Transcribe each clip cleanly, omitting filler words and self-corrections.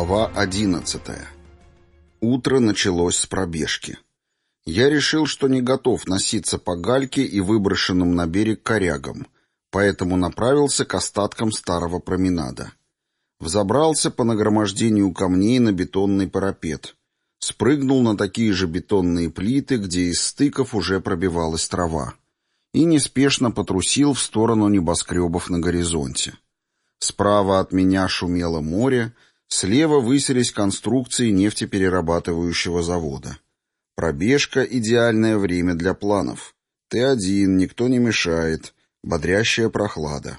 Глава 11. Утро началось с пробежки. Я решил, что не готов носиться по гальке и выброшенным на берег корягам, поэтому направился к остаткам старого променада. Взобрался по нагромождению камней на бетонный парапет, спрыгнул на такие же бетонные плиты, где из стыков уже пробивалась трава, и неспешно потрусил в сторону небоскребов на горизонте. Справа от меня шумело море, слева высились конструкции нефтеперерабатывающего завода. Пробежка — идеальное время для планов. Ты один, никто не мешает, бодрящая прохлада.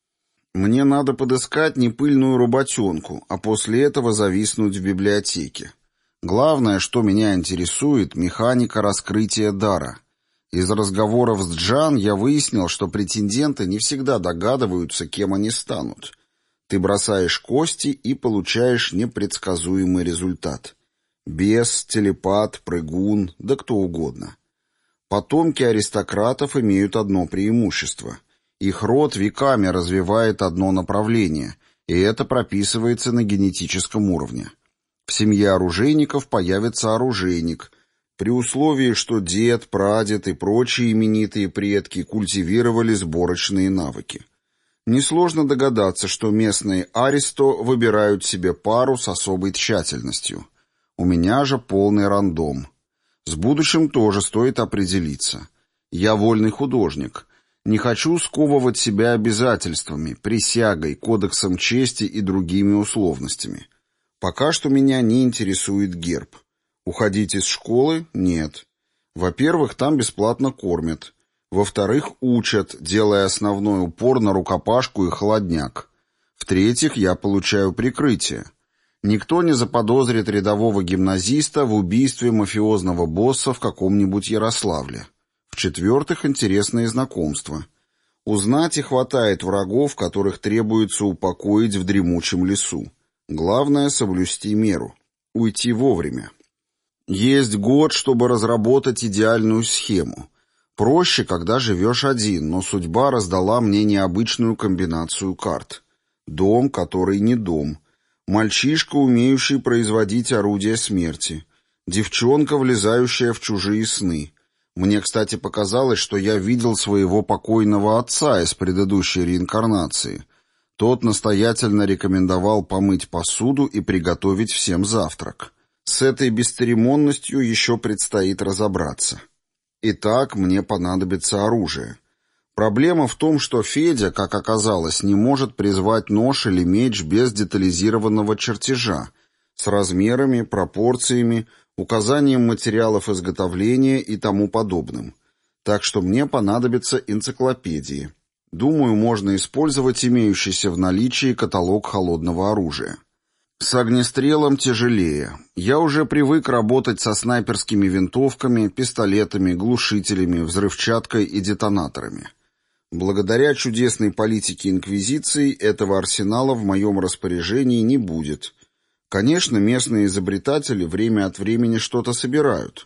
Мне надо подыскать непыльную работенку, а после этого зависнуть в библиотеке. Главное, что меня интересует — механика раскрытия дара. Из разговоров с Джан я выяснил, что претенденты не всегда догадываются, кем они станут. Ты бросаешь кости и получаешь непредсказуемый результат. Бес, телепат, прыгун, да кто угодно. Потомки аристократов имеют одно преимущество. Их род веками развивает одно направление, и это прописывается на генетическом уровне. В семье оружейников появится оружейник, при условии, что дед, прадед и прочие именитые предки культивировали сборочные навыки. Несложно догадаться, что местные аристо выбирают себе пару с особой тщательностью. У меня же полный рандом. С будущим тоже стоит определиться. Я вольный художник. Не хочу сковывать себя обязательствами, присягой, кодексом чести и другими условностями. Пока что меня не интересует герб. Уходить из школы? Нет. Во-первых, там бесплатно кормят. Во-вторых, учат, делая основной упор на рукопашку и холодняк. В-третьих, я получаю прикрытие. Никто не заподозрит рядового гимназиста в убийстве мафиозного босса в каком-нибудь Ярославле. В-четвертых, интересные знакомства. У знати хватает врагов, которых требуется упокоить в дремучем лесу. Главное — соблюсти меру. Уйти вовремя. Есть год, чтобы разработать идеальную схему. Проще, когда живешь один, но судьба раздала мне необычную комбинацию карт. Дом, который не дом. Мальчишка, умеющий производить орудия смерти. Девчонка, влезающая в чужие сны. Мне, кстати, показалось, что я видел своего покойного отца из предыдущей реинкарнации. Тот настоятельно рекомендовал помыть посуду и приготовить всем завтрак. С этой бесцеремонностью еще предстоит разобраться. Итак, мне понадобится оружие. Проблема в том, что Федя, как оказалось, не может призвать нож или меч без детализированного чертежа, с размерами, пропорциями, указанием материалов изготовления и тому подобным. Так что мне понадобятся энциклопедии. Думаю, можно использовать имеющийся в наличии каталог холодного оружия. С огнестрелом тяжелее. Я уже привык работать со снайперскими винтовками, пистолетами, глушителями, взрывчаткой и детонаторами. Благодаря чудесной политике Инквизиции этого арсенала в моем распоряжении не будет. Конечно, местные изобретатели время от времени что-то собирают.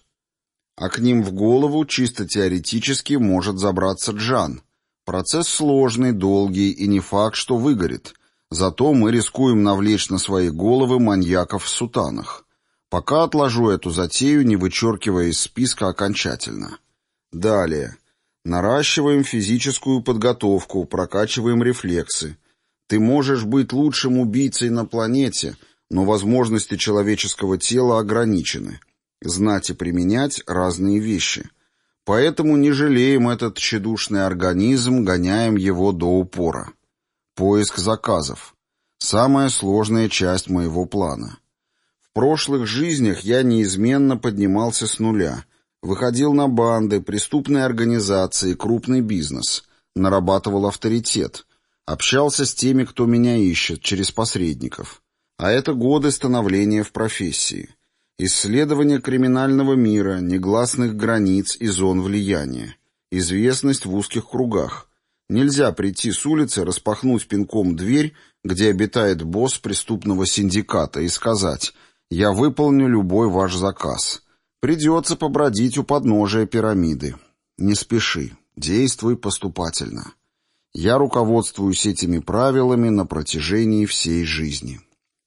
А к ним в голову чисто теоретически может забраться Джан. Процесс сложный, долгий и не факт, что выгорит. Зато мы рискуем навлечь на свои головы маньяков в сутанах. Пока отложу эту затею, не вычеркивая из списка окончательно. Далее. Наращиваем физическую подготовку, прокачиваем рефлексы. Ты можешь быть лучшим убийцей на планете, но возможности человеческого тела ограничены. Знать и применять разные вещи. Поэтому не жалеем этот тщедушный организм, гоняем его до упора. Поиск заказов. Самая сложная часть моего плана. В прошлых жизнях я неизменно поднимался с нуля. Выходил на банды, преступные организации, крупный бизнес. Нарабатывал авторитет. Общался с теми, кто меня ищет, через посредников. А это годы становления в профессии. Исследование криминального мира, негласных границ и зон влияния. Известность в узких кругах. Нельзя прийти с улицы, распахнуть пинком дверь, где обитает босс преступного синдиката, и сказать: «Я выполню любой ваш заказ». Придется побродить у подножия пирамиды. Не спеши, действуй поступательно. Я руководствуюсь этими правилами на протяжении всей жизни.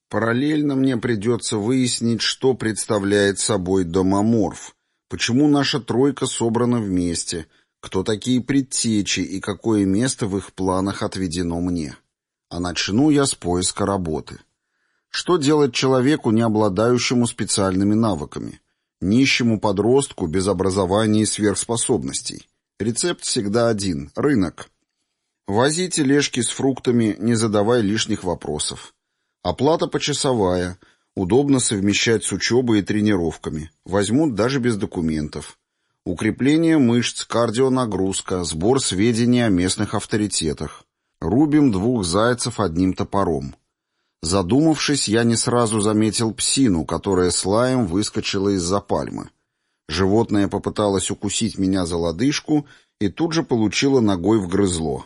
Параллельно мне придется выяснить, что представляет собой домоморф, почему наша тройка собрана вместе, кто такие предтечи и какое место в их планах отведено мне. А начну я с поиска работы. Что делать человеку, не обладающему специальными навыками? Нищему подростку без образования и сверхспособностей? Рецепт всегда один – рынок. Вози тележки с фруктами, не задавай лишних вопросов. Оплата почасовая, удобно совмещать с учебой и тренировками, возьмут даже без документов. Укрепление мышц, кардионагрузка, сбор сведений о местных авторитетах. Рубим 2 зайцев одним топором. Задумавшись, я не сразу заметил псину, которая с лаем выскочила из-за пальмы. Животное попыталось укусить меня за лодыжку и тут же получило ногой в грызло.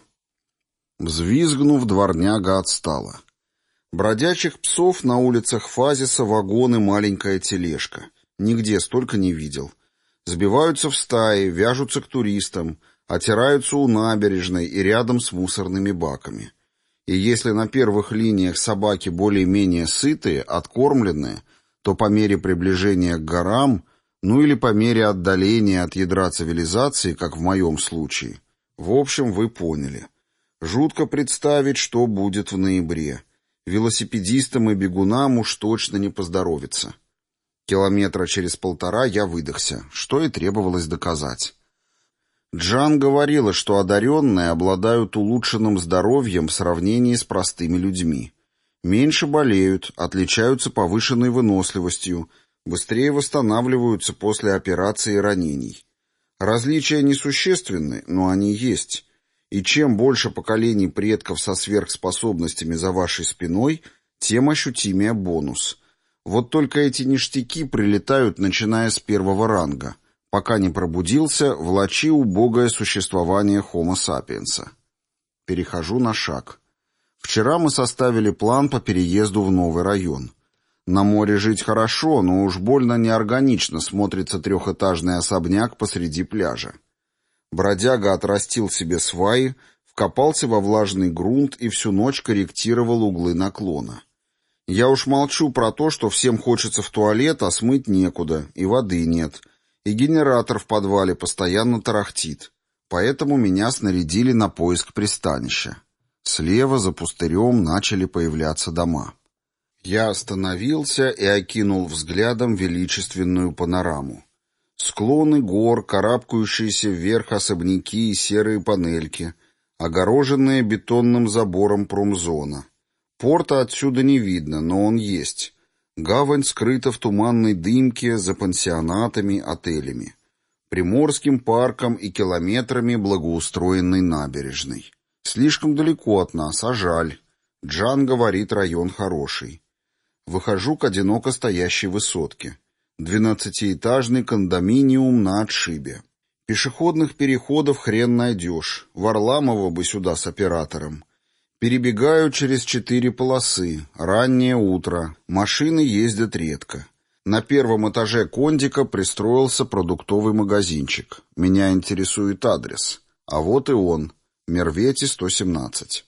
Взвизгнув, дворняга отстала. Бродячих псов на улицах Фазиса вагон и маленькая тележка. Нигде столько не видел. Сбиваются в стаи, вяжутся к туристам, отираются у набережной и рядом с мусорными баками. И если на первых линиях собаки более-менее сытые, откормленные, то по мере приближения к горам, ну или по мере отдаления от ядра цивилизации, как в моем случае, в общем, вы поняли. Жутко представить, что будет в ноябре. Велосипедистам и бегунам уж точно не поздоровится. Километра через 1,5 я выдохся, что и требовалось доказать. Джан говорила, что одаренные обладают улучшенным здоровьем в сравнении с простыми людьми. Меньше болеют, отличаются повышенной выносливостью, быстрее восстанавливаются после операций и ранений. Различия несущественны, но они есть. И чем больше поколений предков со сверхспособностями за вашей спиной, тем ощутимее бонус. Вот только эти ништяки прилетают, начиная с 1-го ранга. Пока не пробудился, влачи убогое существование Homo sapiens. Перехожу на шаг. Вчера мы составили план по переезду в новый район. На море жить хорошо, но уж больно неорганично смотрится 3-этажный особняк посреди пляжа. Бродяга отрастил себе сваи, вкопался во влажный грунт и всю ночь корректировал углы наклона. Я уж молчу про то, что всем хочется в туалет, а смыть некуда, и воды нет, и генератор в подвале постоянно тарахтит. Поэтому меня снарядили на поиск пристанища. Слева за пустырем начали появляться дома. Я остановился и окинул взглядом величественную панораму. Склоны гор, карабкающиеся вверх особняки и серые панельки, огороженные бетонным забором промзона. Порта отсюда не видно, но он есть. Гавань скрыта в туманной дымке за пансионатами, отелями, Приморским парком и километрами благоустроенной набережной. Слишком далеко от нас, а жаль. Джан говорит, район хороший. Выхожу к одиноко стоящей высотке. 12-этажный кондоминиум на отшибе. Пешеходных переходов хрен найдешь. Варламова бы сюда с оператором. Перебегаю через 4 полосы. Раннее утро. Машины ездят редко. На 1-м этаже кондика пристроился продуктовый магазинчик. Меня интересует адрес. А вот и он. Мервети, 117.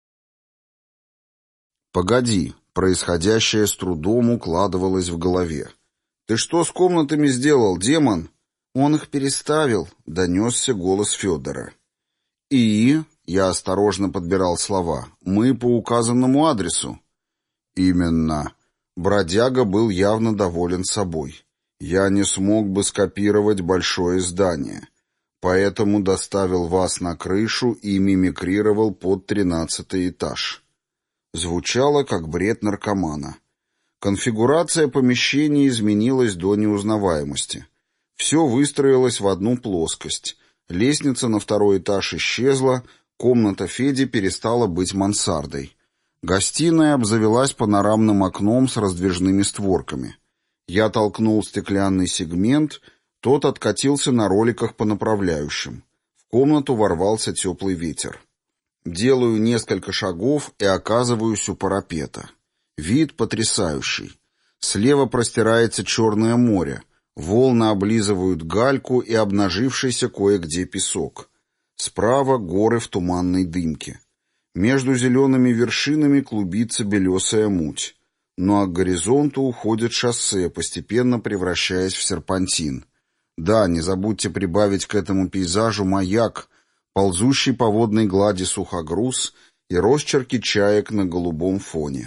Погоди. Происходящее с трудом укладывалось в голове. «Ты что с комнатами сделал, демон?» «Он их переставил», — донесся голос Федора. «И?» — я осторожно подбирал слова. «Мы по указанному адресу». «Именно». Бродяга был явно доволен собой. «Я не смог бы скопировать большое здание, поэтому доставил вас на крышу и мимикрировал под 13-й этаж». Звучало, как бред наркомана. Конфигурация помещения изменилась до неузнаваемости. Все выстроилось в одну плоскость. Лестница на 2-й этаж исчезла, комната Феди перестала быть мансардой. Гостиная обзавелась панорамным окном с раздвижными створками. Я толкнул стеклянный сегмент, тот откатился на роликах по направляющим. В комнату ворвался теплый ветер. Делаю несколько шагов и оказываюсь у парапета. Вид потрясающий. Слева простирается Черное море. Волны облизывают гальку и обнажившийся кое-где песок. Справа горы в туманной дымке. Между зелеными вершинами клубится белесая муть. Ну а к горизонту уходит шоссе, постепенно превращаясь в серпантин. Да, не забудьте прибавить к этому пейзажу маяк, ползущий по водной глади сухогруз и росчерки чаек на голубом фоне.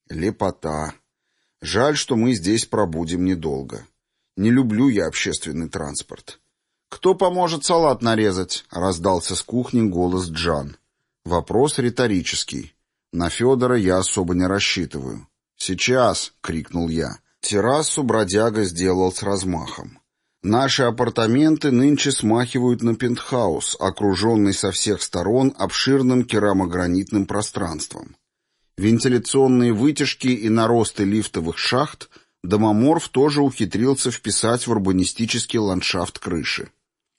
Лепота. Жаль, что мы здесь пробудем недолго. Не люблю я общественный транспорт. «Кто поможет салат нарезать?» — раздался с кухни голос Джан. Вопрос риторический. На Федора я особо не рассчитываю. «Сейчас!» — крикнул я. Террасу бродяга сделал с размахом. Наши апартаменты нынче смахивают на пентхаус, окруженный со всех сторон обширным керамогранитным пространством. Вентиляционные вытяжки и наросты лифтовых шахт домоморф тоже ухитрился вписать в урбанистический ландшафт крыши.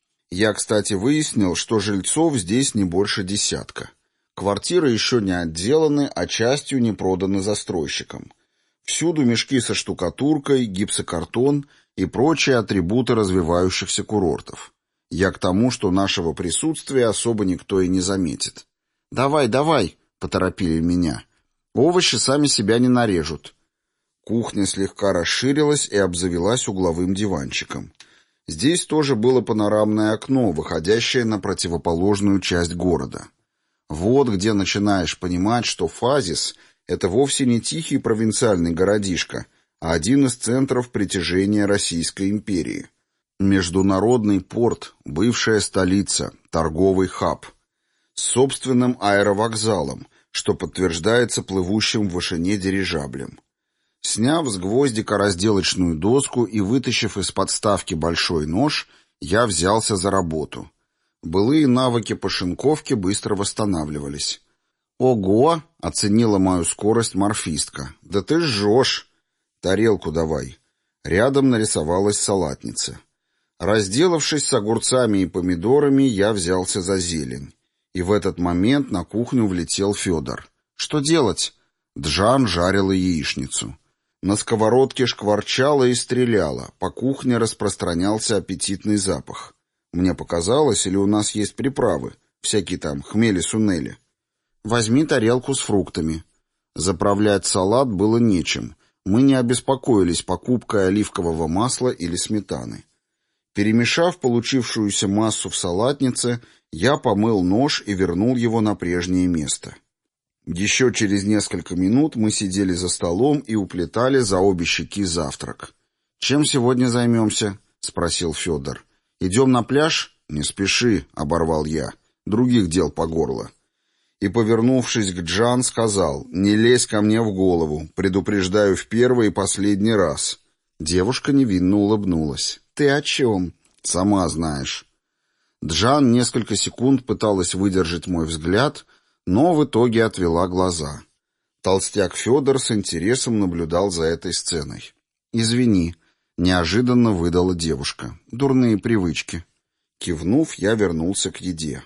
Я, кстати, выяснил, что жильцов здесь не больше десятка. Квартиры еще не отделаны, а частью не проданы застройщикам. Всюду мешки со штукатуркой, гипсокартон и прочие атрибуты развивающихся курортов. Я к тому, что нашего присутствия особо никто и не заметит. «Давай, давай!» — поторопили меня. «Овощи сами себя не нарежут». Кухня слегка расширилась и обзавелась угловым диванчиком. Здесь тоже было панорамное окно, выходящее на противоположную часть города. Вот где начинаешь понимать, что Фазис — это вовсе не тихий провинциальный городишко, а один из центров притяжения Российской империи. Международный порт, бывшая столица, торговый хаб. С собственным аэровокзалом, что подтверждается плывущим в вышине дирижаблем. Сняв с гвоздика разделочную доску и вытащив из подставки большой нож, я взялся за работу. Былые навыки пошинковки быстро восстанавливались. «Ого!» — оценила мою скорость морфистка. «Да ты жжешь!» «Тарелку давай». Рядом нарисовалась салатница. Разделавшись с огурцами и помидорами, я взялся за зелень. И в этот момент на кухню влетел Федор. «Что делать?» Джан жарила яичницу. На сковородке шкварчало и стреляло, по кухне распространялся аппетитный запах. Мне показалось, или у нас есть приправы, всякие там хмели-сунели. «Возьми тарелку с фруктами». Заправлять салат было нечем. Мы не обеспокоились покупкой оливкового масла или сметаны. Перемешав получившуюся массу в салатнице, я помыл нож и вернул его на прежнее место. Еще через несколько минут мы сидели за столом и уплетали за обе щеки завтрак. «Чем сегодня займемся?» — спросил Федор. «Идем на пляж?» «Не спеши», — оборвал я. «Других дел по горло». И, повернувшись к Джан, сказал: «Не лезь ко мне в голову, предупреждаю в первый и последний раз». Девушка невинно улыбнулась. «Ты о чем?» «Сама знаешь». Джан несколько секунд пыталась выдержать мой взгляд, но в итоге отвела глаза. Толстяк Федор с интересом наблюдал за этой сценой. «Извини», — неожиданно выдала девушка. «Дурные привычки». Кивнув, я вернулся к еде.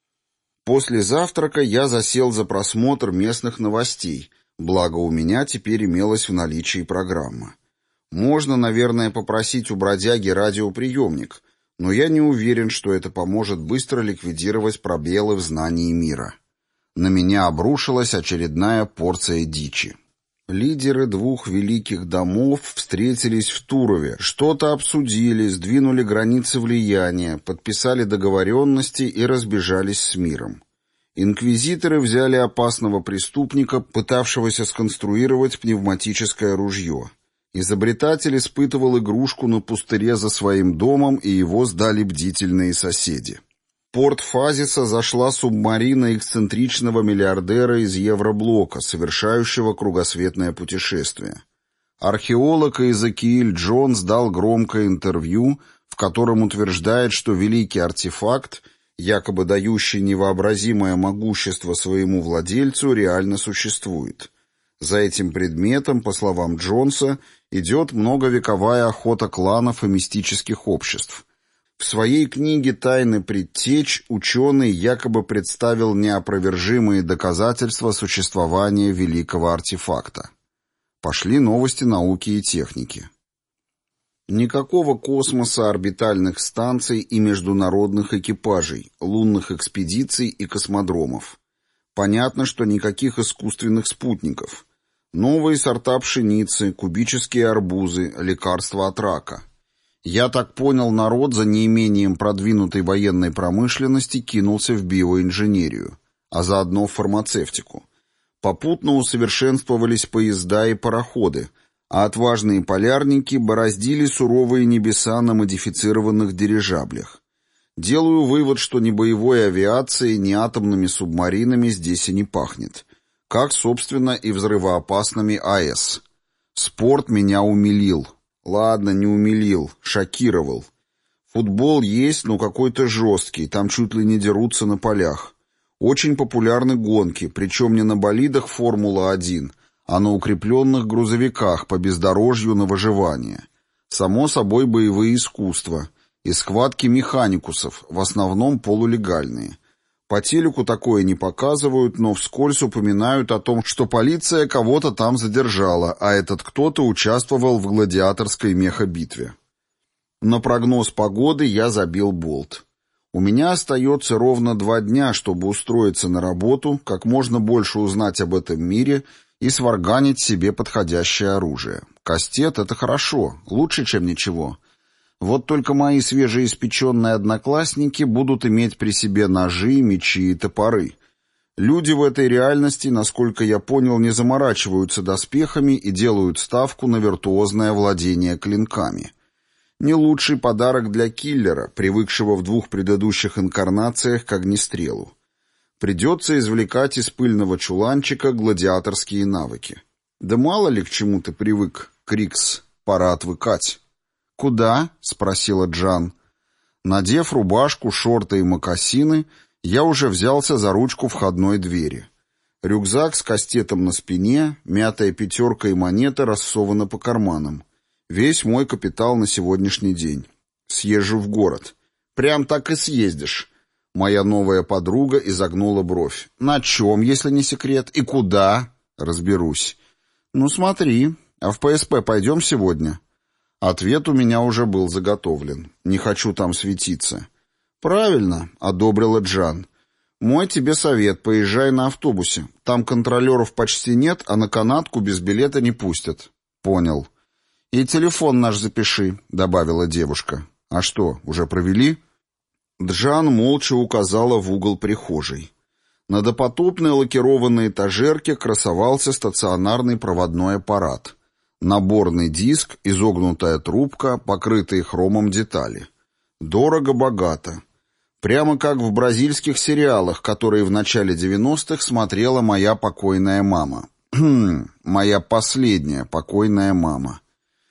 После завтрака я засел за просмотр местных новостей, благо у меня теперь имелась в наличии программа. Можно, наверное, попросить у бродяги радиоприемник, но я не уверен, что это поможет быстро ликвидировать пробелы в знании мира. На меня обрушилась очередная порция дичи. Лидеры двух великих домов встретились в Турове, что-то обсудили, сдвинули границы влияния, подписали договоренности и разбежались с миром. Инквизиторы взяли опасного преступника, пытавшегося сконструировать пневматическое ружье. Изобретатель испытывал игрушку на пустыре за своим домом, и его сдали бдительные соседи. В порт Фазиса зашла субмарина эксцентричного миллиардера из Евроблока, совершающего кругосветное путешествие. Археолог Эзекиэль Джонс дал громкое интервью, в котором утверждает, что великий артефакт, якобы дающий невообразимое могущество своему владельцу, реально существует. За этим предметом, по словам Джонса, идет многовековая охота кланов и мистических обществ. В своей книге «Тайны предтеч» ученый якобы представил неопровержимые доказательства существования великого артефакта. Пошли новости науки и техники. Никакого космоса, орбитальных станций и международных экипажей, лунных экспедиций и космодромов. Понятно, что никаких искусственных спутников. Новые сорта пшеницы, кубические арбузы, лекарства от рака. Я так понял, народ за неимением продвинутой военной промышленности кинулся в биоинженерию, а заодно в фармацевтику. Попутно усовершенствовались поезда и пароходы, а отважные полярники бороздили суровые небеса на модифицированных дирижаблях. Делаю вывод, что ни боевой авиацией, ни атомными субмаринами здесь и не пахнет. Как, собственно, и взрывоопасными АЭС. Спорт меня умилил. Ладно, не умилил, шокировал. Футбол есть, но какой-то жесткий, там чуть ли не дерутся на полях. Очень популярны гонки, причем не на болидах Формула-1, а на укрепленных грузовиках по бездорожью на выживание. Само собой боевые искусства и схватки механикусов, в основном полулегальные. По телеку такое не показывают, но вскользь упоминают о том, что полиция кого-то там задержала, а этот кто-то участвовал в гладиаторской мехабитве. На прогноз погоды я забил болт. У меня остается ровно 2 дня, чтобы устроиться на работу, как можно больше узнать об этом мире и сварганить себе подходящее оружие. Кастет — это хорошо, лучше, чем ничего. Вот только мои свежеиспеченные одноклассники будут иметь при себе ножи, мечи и топоры. Люди в этой реальности, насколько я понял, не заморачиваются доспехами и делают ставку на виртуозное владение клинками. Не лучший подарок для киллера, привыкшего в 2 предыдущих инкарнациях к огнестрелу. Придется извлекать из пыльного чуланчика гладиаторские навыки. Да мало ли к чему ты привык, Крикс, пора отвыкать. «Куда?» — спросила Джан. Надев рубашку, шорты и мокасины, я уже взялся за ручку входной двери. Рюкзак с кастетом на спине, мятая 5 и монета рассованы по карманам. Весь мой капитал на сегодняшний день. Съезжу в город. Прям так и съездишь. Моя новая подруга изогнула бровь. На чем, если не секрет? И куда? Разберусь. Ну смотри, а в ПСП пойдем сегодня? Ответ у меня уже был заготовлен. Не хочу там светиться. «Правильно», — одобрила Джан. «Мой тебе совет, поезжай на автобусе. Там контролеров почти нет, а на канатку без билета не пустят». «Понял». «И телефон наш запиши», — добавила девушка. «А что, уже провели?» Джан молча указала в угол прихожей. На допотопной лакированной этажерке красовался стационарный проводной аппарат. Наборный диск, изогнутая трубка, покрытые хромом детали. Дорого-богато. Прямо как в бразильских сериалах, которые в начале 90-х смотрела моя покойная мама. Моя последняя покойная мама.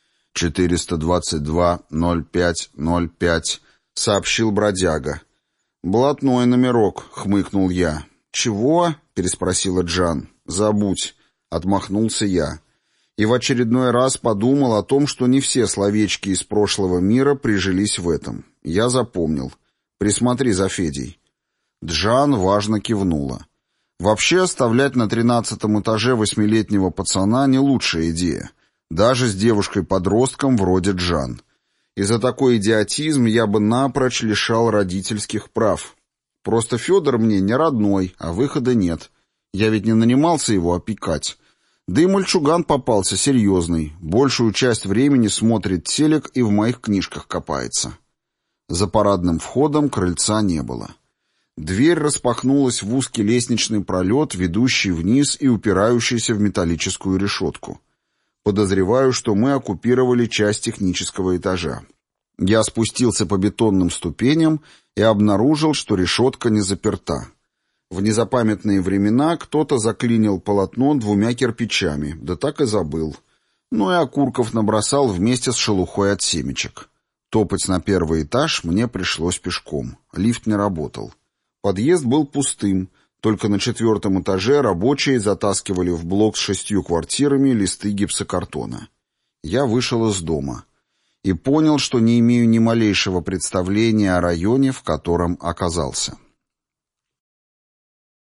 422-05-05, сообщил бродяга. «Блатной номерок», — хмыкнул я. «Чего?» — переспросила Джан. «Забудь», — отмахнулся я. И в очередной раз подумал о том, что не все словечки из прошлого мира прижились в этом. Я запомнил. Присмотри за Федей. Джан важно кивнула. Вообще оставлять на 13-м этаже 8-летнего пацана не лучшая идея. Даже с девушкой-подростком вроде Джан. И за такой идиотизм я бы напрочь лишал родительских прав. Просто Федор мне не родной, а выхода нет. Я ведь не нанимался его опекать. Да и мальчуган попался серьезный. Большую часть времени смотрит телек и в моих книжках копается. За парадным входом крыльца не было. Дверь распахнулась в узкий лестничный пролет, ведущий вниз и упирающийся в металлическую решетку. Подозреваю, что мы оккупировали часть технического этажа. Я спустился по бетонным ступеням и обнаружил, что решетка не заперта. В незапамятные времена кто-то заклинил полотно 2 кирпичами, да так и забыл. Ну и окурков набросал вместе с шелухой от семечек. Топать на 1-й этаж мне пришлось пешком. Лифт не работал. Подъезд был пустым, только на 4-м этаже рабочие затаскивали в блок с 6 квартирами листы гипсокартона. Я вышел из дома и понял, что не имею ни малейшего представления о районе, в котором оказался.